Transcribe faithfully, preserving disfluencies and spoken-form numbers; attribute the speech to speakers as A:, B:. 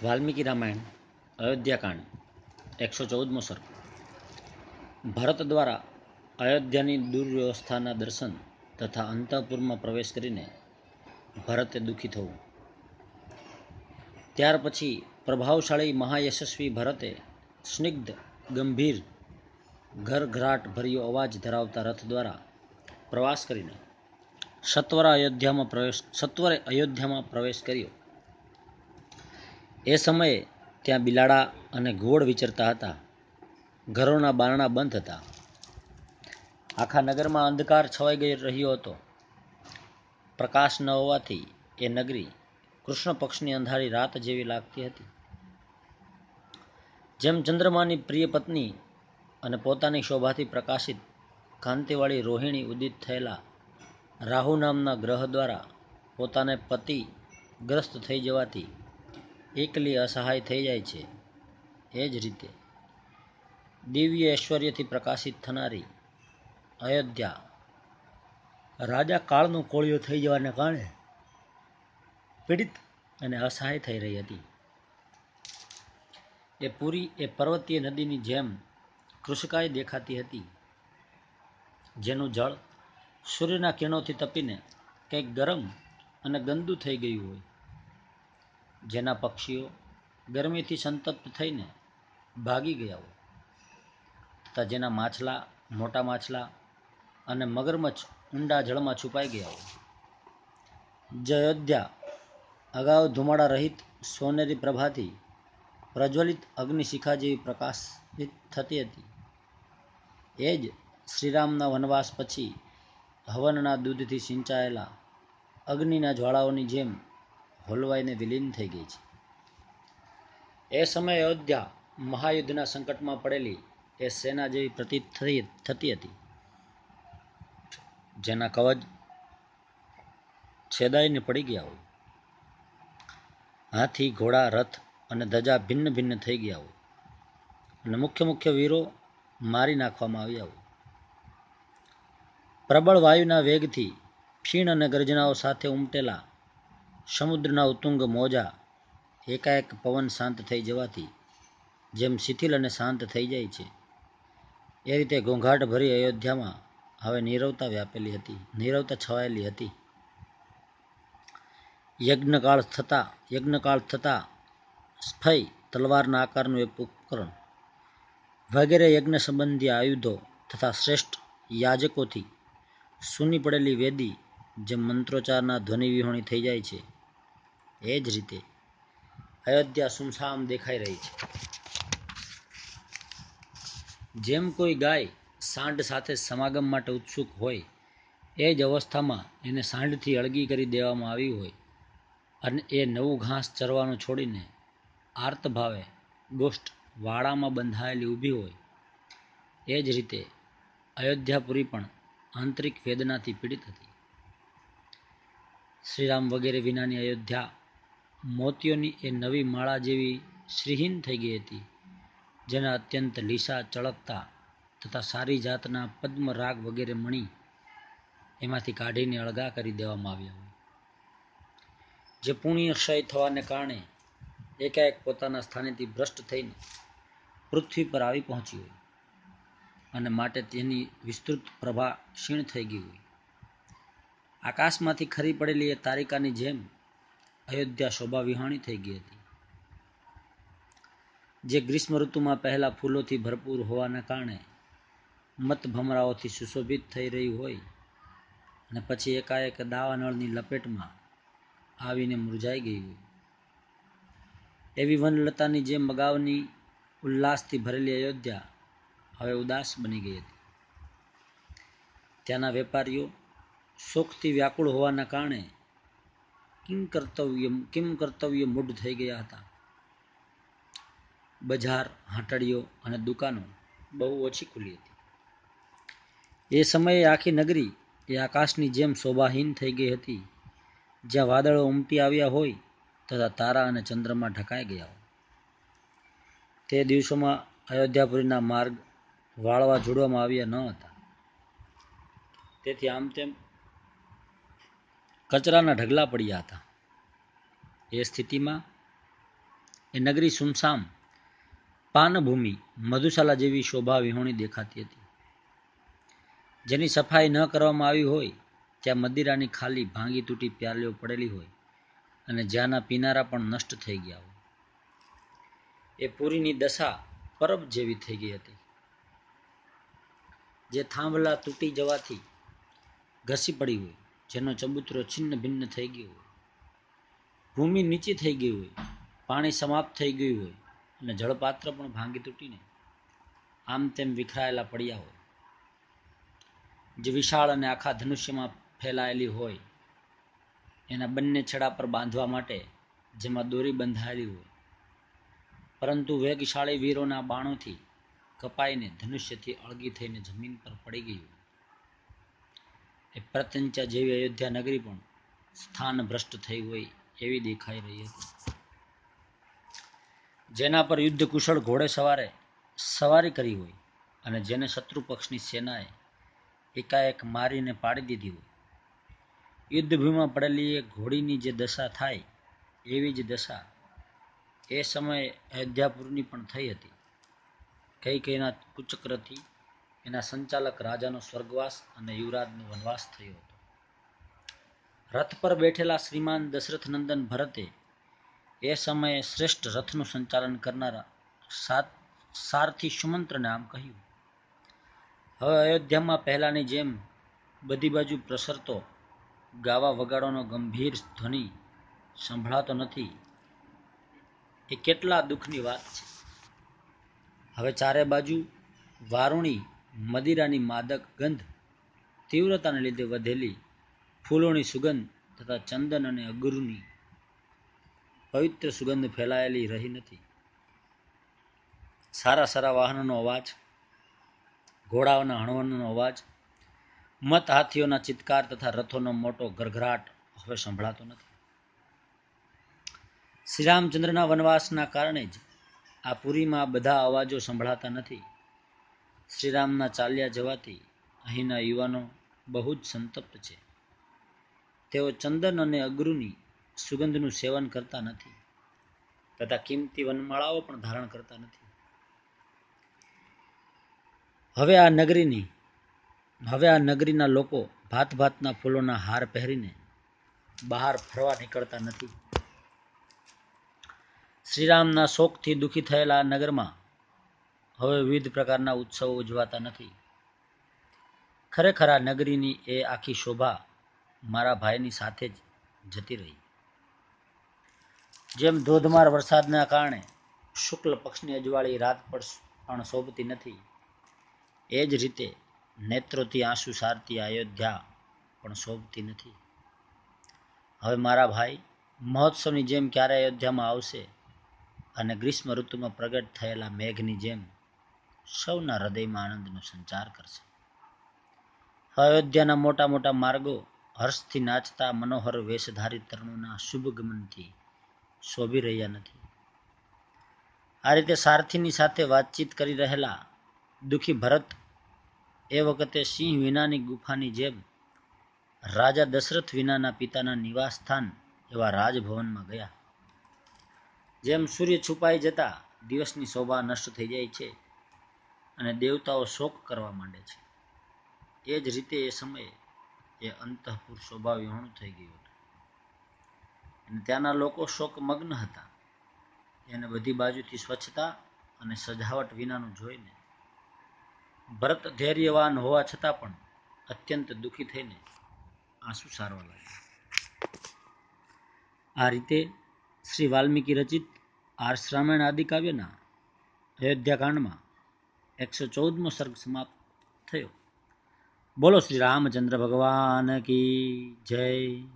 A: વાલ્મીકી રામાયણ અયોધ્યાકાંડ એકસો ચૌદમો સર્ગ. ભરત દ્વારા અયોધ્યાની દુર્વ્યવસ્થાના દર્શન તથા અંતઃપુરમાં પ્રવેશ કરીને ભરતે દુઃખી થવું. ત્યાર પછી પ્રભાવશાળી મહાયશસ્વી ભરતે સ્નિગ્ધ ગંભીર ઘરઘરાટ ભર્યો અવાજ ધરાવતા રથ દ્વારા પ્રવાસ કરીને સત્વરા અયોધ્યામાં પ્રવેશ સત્વરે અયોધ્યામાં પ્રવેશ કર્યો. એ સમયે ત્યાં બિલાડા અને ઘુવડ વિચરતા હતા. ઘરોના બારણા બંધ હતા. આખા નગરમાં અંધકાર છવાઈ ગઈ રહ્યો હતો. પ્રકાશ ન હોવાથી એ નગરી કૃષ્ણ પક્ષની અંધારી રાત જેવી લાગતી હતી. જેમ ચંદ્રમાની પ્રિય પત્ની અને પોતાની શોભાથી પ્રકાશિત કાંતિવાળી રોહિણી ઉદિત થયેલા રાહુ નામના ગ્રહ દ્વારા પોતાને પતિ ગ્રસ્ત થઈ જવાથી એકલી અસહાય થઈ જાય છે, એ જ રીતે દિવ્ય ઐશ્વર્યથી પ્રકાશિત થનારી અયોધ્યા રાજા કાળનો કોળિયો થઈ જવાને કારણે પીડિત અને અસહાય થઈ રહી હતી. એ પૂરી એ પર્વતીય નદીની જેમ કૃશકાય દેખાતી હતી, જેનું જળ સૂર્યના કિરણોથી તપીને કંઈક ગરમ અને ગંદુ થઈ ગયું હોય, જેના પક્ષીઓ ગરમીથી સંતપ્ત થઈને ભાગી ગયા હોય, તથા જેના માછલા મોટા માછલા અને મગરમચ્છ ઊંડા જળમાં છુપાઈ ગયા હોય. જે અયોધ્યા અગાઉ ધુમાડા રહિત સોનેરી પ્રભાથી પ્રજ્વલિત અગ્નિશિખા જેવી પ્રકાશિત થતી હતી, એ જ શ્રીરામના વનવાસ પછી હવનના દૂધથી સિંચાયેલા અગ્નિના જ્વાળાઓની જેમ હોલવાઈને વિલીન થઈ ગઈ છે. એ સમયે અયોધ્યા મહાયુદ્ધના સંકટમાં પડેલી એ સેના જેવી પ્રતીત થતી હતી, જેના કવચ છેદાઈને પડી ગયા હોય. હાથી ઘોડા રથ અને ધજા ભિન્ન ભિન્ન થઈ ગયા હોય અને મુખ્ય મુખ્ય વીરો મારી નાખવામાં આવ્યા હોય. પ્રબળ વાયુના વેગથી ક્ષીણ અને ગર્જનાઓ સાથે ઉમટેલા સમુદ્રના ઉત્તુંગ મોજા એકાએક પવન શાંત થઈ જવાથી જેમ શિથિલ અને શાંત થઈ જાય છે, એ રીતે ઘોંઘાટ ભરી અયોધ્યામાં હવે નીરવતા વ્યાપેલી હતી નીરવતા છવાયેલી હતી. યજ્ઞકાળ થતા યજ્ઞકાળ થતા સ્ફય તલવારના આકારનું એક ઉપકરણ વગેરે યજ્ઞ સંબંધી આયુધો તથા શ્રેષ્ઠ યાજકોથી સૂની પડેલી વેદી જેમ મંત્રોચ્ચારના ધ્વનિ વિહોણી થઈ જાય છે, એ જ રીતે અયોધ્યા સુમસામ દેખાઈ રહી છે. જેમ કોઈ ગાય સાંઢ સાથે સમાગમ માટે ઉત્સુક હોય, એ જ અવસ્થામાં એને સાંઢથી અળગી કરી દેવામાં આવી હોય અને એ નવું ઘાસ ચરવાનું છોડીને આર્ત ભાવે ગોષ્ઠ વાડામાં બંધાયેલી ઊભી હોય, એ જ રીતે અયોધ્યાપુરી પણ આંતરિક વેદનાથી પીડિત હતી. શ્રીરામ વગેરે વિનાની અયોધ્યા મોતીઓની એ નવી માળા જેવી શ્રીહીન થઈ ગઈ હતી, જેના અત્યંત લીસા ચળકતા તથા સારી જાતના પદ્મ રાગ વગેરે મણી એમાંથી કાઢીને અળગા કરી દેવામાં આવ્યા હોય. જે પુણ્ય ક્ષય થવાને કારણે એકાએક પોતાના સ્થાનેથી ભ્રષ્ટ થઈને પૃથ્વી પર આવી પહોંચી હોય અને માટે તેની વિસ્તૃત પ્રભા ક્ષીણ થઈ ગઈ હોય. આકાશમાંથી ખરી પડેલી એ તારિકાની જેમ અયોધ્યા શોભા વિહાણી થઈ ગઈ હતી. જે ગ્રીષ્મ ઋતુમાં પહેલા ફૂલોથી ભરપૂર હોવાના કારણે મત ભમરાઓથી સુશોભિત થઈ રહી હોય અને પછી એકાએક દાવાનળની લપેટમાં આવીને મુરઝાઈ ગઈ હોય, એવી વનલતાની જેમ અગાઉની ઉલ્લાસથી ભરેલી અયોધ્યા હવે ઉદાસ બની ગઈ હતી. ત્યાંના વેપારીઓ શોકથી વ્યાકુળ હોવાના કારણે કિમ કર્તવ્ય કિમ કર્તવ્ય મૂઢ થઈ ગયા હતા. બજાર હાટડીઓ અને દુકાનો બહુ ઓછી ખુલી હતી. એ સમયે આખી નગરી એ આકાશની જેમ શોભાહીન થઈ ગઈ હતી, જ્યાં વાદળો ઉમટી આવ્યા હોય તથા તારા અને ચંદ્રમાં ઢકાઈ ગયા હોય. તે દિવસોમાં અયોધ્યાપુરીના માર્ગ વાળવા જોડવામાં આવ્યા ન હતા, તેથી આમ તેમ કચરાના ઢગલા પડ્યા હતા. એ સ્થિતિમાં એ નગરી સુમસામ પાનભૂમિ મધુશાલા જેવી શોભા વિહોણી દેખાતી હતી. જેની સફાઈ ન કરવામાં આવી હોય ત્યાં મદિરાની ખાલી ભાંગી તૂટી પ્યાલીઓ પડેલી હોય અને જ્યાંના પીનારા પણ નષ્ટ થઈ ગયા હોય. એ પુરીની દશા પરબ જેવી થઈ ગઈ હતી. જે થાંભલા તૂટી જવાથી ઘસી પડી હોય, જેનો ચબૂતરો છિન્ન ભિન્ન થઈ ગયો હોય, ભૂમિ નીચી થઈ ગઈ હોય, પાણી સમાપ્ત થઈ ગયું હોય અને જળપાત્ર પણ ભાંગી તૂટીને આમ તેમ વિખરાયેલા પડ્યા હોય, જે વિશાળ અને આખા ધનુષ્યમાં ફેલાયેલી હોય, એના બંને છેડા પર બાંધવા માટે જેમાં દોરી બંધાયેલી હોય, પરંતુ વેગશાળી વીરોના બાણોથી કપાઈને ધનુષ્યથી અળગી થઈને જમીન પર પડી ગઈ હોય. એ પ્રત્યંચા જેવી અયોધ્યા નગરી પણ સ્થાન ભ્રષ્ટ થઈ હોય એવી દેખાઈ રહી હતી. જેના પર યુદ્ધ કુશળ ઘોડે સવારે સવારી કરી હોય અને જેને શત્રુ પક્ષની સેનાએ એકાએક મારીને પાડી દીધી હોય, યુદ્ધભૂમિમાં પડેલી એ ઘોડીની જે દશા થાય એવી જ દશા એ સમયે અયોધ્યાપુરની પણ થઈ હતી. કઈ કઈના કુચક્રથી એના સંચાલક રાજાનો સ્વર્ગવાસ અને યુવરાજનો વનવાસ થયો હતો. રથ પર બેઠેલા શ્રીમાન દશરથ નંદન ભરતે એ સમયે શ્રેષ્ઠ રથનું સંચાલન કરનારા સાત સારથી સુમંત્રને આમ કહ્યું, હવે અયોધ્યામાં પહેલાની જેમ બધી બાજુ પ્રસરતો ગાવા વગાડવાનો ગંભીર ધ્વનિ સંભળાતો નથી. એ કેટલા દુઃખની વાત છે. હવે ચારે બાજુ વારુણી મદિરાની માદક ગંધ, તીવ્રતાને લીધે વધેલી ફૂલોની સુગંધ તથા ચંદન અને અગુરની પવિત્ર સુગંધ ફેલાયેલી રહી નથી. સારા સારા વાહનોનો અવાજ, ઘોડાઓના હણવણનો અવાજ, મત હાથીઓના ચિત્કાર તથા રથોનો મોટો ગરગરાટ હવે સંભળાતો નથી. શ્રી રામચંદ્રના વનવાસના કારણે જ આ પુરીમાં બધા અવાજો સંભળાતા નથી. શ્રીરામના ચાલ્યા જવાથી અહીંના યુવાનો બહુ જ સંતપ્ત છે. તેઓ ચંદન અને અગરુની સુગંધનું સેવન કરતા નથી તથા કિંમતી વનમાળાઓ પણ ધારણ કરતા નથી. હવે આ નગરીની હવે આ નગરીના લોકો ભાત ભાતના ફૂલોના હાર પહેરીને બહાર ફરવા નીકળતા નથી. શ્રીરામના શોકથી દુઃખી થયેલા આ નગરમાં હવે વિવિધ પ્રકારના ઉત્સવો ઉજવાતા નથી. ખરેખર આ નગરીની એ આખી શોભા મારા ભાઈની સાથે જ જતી રહી. જેમ ધોધમાર વરસાદના કારણે શુક્લ પક્ષની અજવાળી રાત પણ શોભતી નથી, એ જ રીતે નેત્રોથી આંસુ સારતી અયોધ્યા પણ શોભતી નથી. હવે મારા ભાઈ મહોત્સવની જેમ ક્યારે અયોધ્યામાં આવશે અને ગ્રીષ્મ ઋતુમાં પ્રગટ થયેલા મેઘની જેમ સૌના હૃદયમાં આનંદનો સંચાર કરશે. અયોધ્યાના મોટા મોટા માર્ગો હર્ષથી નાચતા મનોહર વેશધારી તરુણોના શુભ ગમનથી શોભી રહ્યા નથી. આ રીતે સારથીની સાથે વાતચીત કરી રહેલા દુઃખી ભરત એ વખતે સિંહ વિનાની ગુફાની જેમ રાજા દશરથ વિનાના પિતાના નિવાસ સ્થાન એવા રાજભવનમાં ગયા. જેમ સૂર્ય છુપાઈ જતા દિવસની શોભા નષ્ટ થઈ જાય છે અને દેવતાઓ શોક કરવા માંડે છે, એ જ રીતે એ સમયે એ અંતઃપુર શોભા વિહોણું થઈ ગયું હતું અને ત્યાંના લોકો શોકમગ્ન હતા. એને બધી બાજુથી સ્વચ્છતા અને સજાવટ વિનાનું જોઈને ભરત ધૈર્યવાન હોવા છતાં પણ અત્યંત દુઃખી થઈને આંસુ સારવા લાગ્યા. આ રીતે શ્રી વાલ્મીકી રચિત આર્ષ રામાયણ આદિ કાવ્યના અયોધ્યાકાંડમાં એકસો ચૌદમો સર્ગ સમાપ્ત થયો. બોલો શ્રી રામચંદ્ર ભગવાન કી જય.